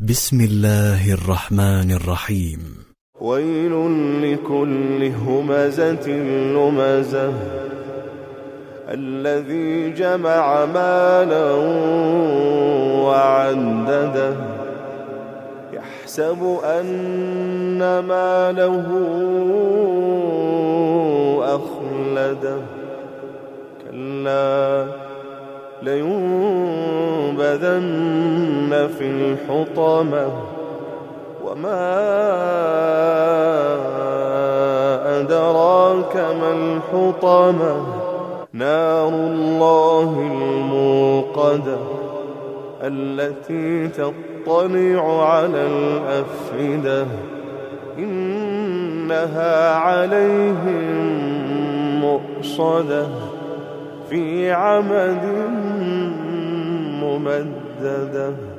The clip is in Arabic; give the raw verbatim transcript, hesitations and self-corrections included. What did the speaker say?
بسم الله الرحمن الرحيم. ويل لكل همزة لمزة الذي جمع مالا وعدده يحسب أن ماله أخلده كلا لينبذن في الحطمة وما أدراك ما الحطمة نار الله الموقدة التي تطلع على الأفئدة إنها عليهم مؤصدة في عمد ممددة.